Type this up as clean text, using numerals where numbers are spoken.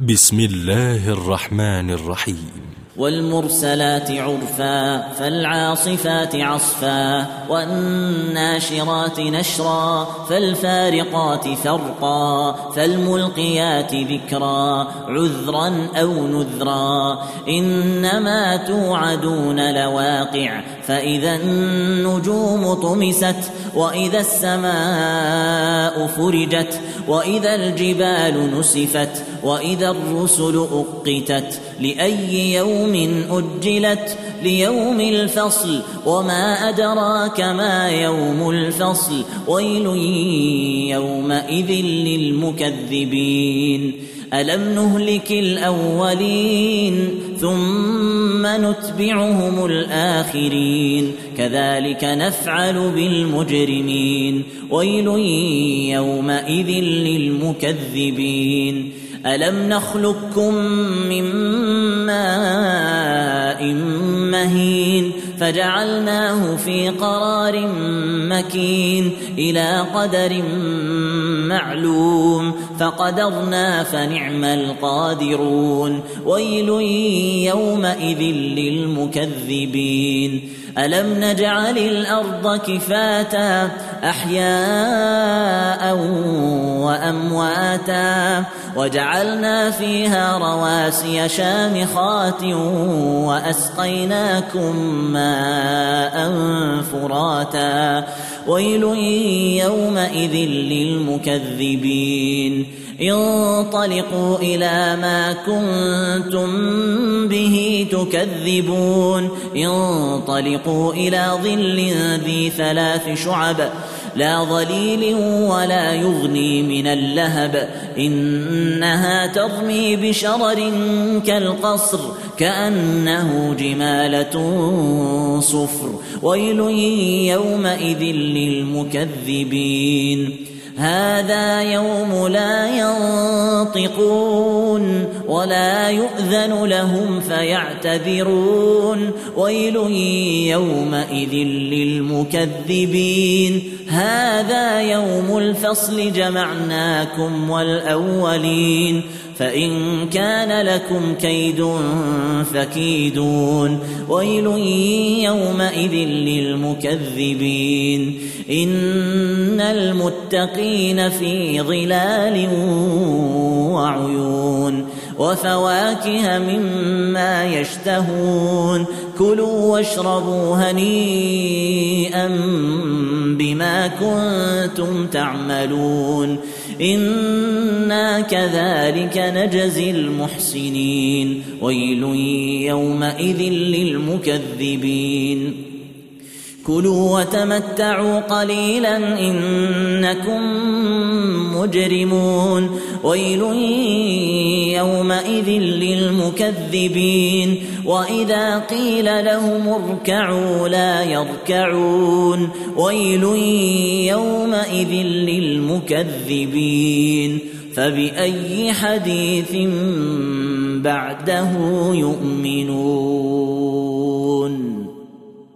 بسم الله الرحمن الرحيم. والمرسلات عرفا فالعاصفات عصفا والناشرات نشرا فالفارقات فرقا فالملقيات ذكرا عذرا أو نذرا إنما توعدون لواقع فإذا النجوم طمست وإذا السماء فرجت وإذا الجبال نسفت وإذا الرسل أقتت لأي يوم أجلت ليوم الفصل وما أدراك ما يوم الفصل ويل يومئذ للمكذبين ألم نهلك الأولين ثم نتبعهم الآخرين كذلك نفعل بالمجرمين ويل يومئذ للمكذبين ألم نخلقكم من ماء مهين فجعلناه في قرار مكين إلى قدر معلوم فقدرنا فنعم القادرون ويل يومئذ للمكذبين ألم نجعل الأرض كفاتا أحياء وأمواتا وجعلنا فيها رواسي شامخات وأسقيناكم ماء فراتا ويل يومئذ للمكذبين انطلقوا إلى ما كنتم به تكذبون انطلقوا إلى ظل ذي 3 شعب لا ظليل ولا يغني من اللهب إنها ترمي بشرر كالقصر كأنه جمالة صفر ويل يومئذ للمكذبين هذا يوم لا ينطقون ولا يؤذن لهم فيعتذرون ويل يومئذ للمكذبين هذا يوم الفصل جمعناكم والأولين فإن كان لكم كيد فكيدون ويل يومئذ للمكذبين إن المتقين في ظلال وعيون وفواكه مما يشتهون كلوا واشربوا هنيئا بما كنتم تعملون إنا كذلك نجزي المحسنين ويل يومئذ للمكذبين كلوا وتمتعوا قليلا إنكم مجرمون ويل يومئذ للمكذبين وإذا قيل لهم اركعوا لا يركعون ويل يومئذ للمكذبين فبأي حديث بعده يؤمنون.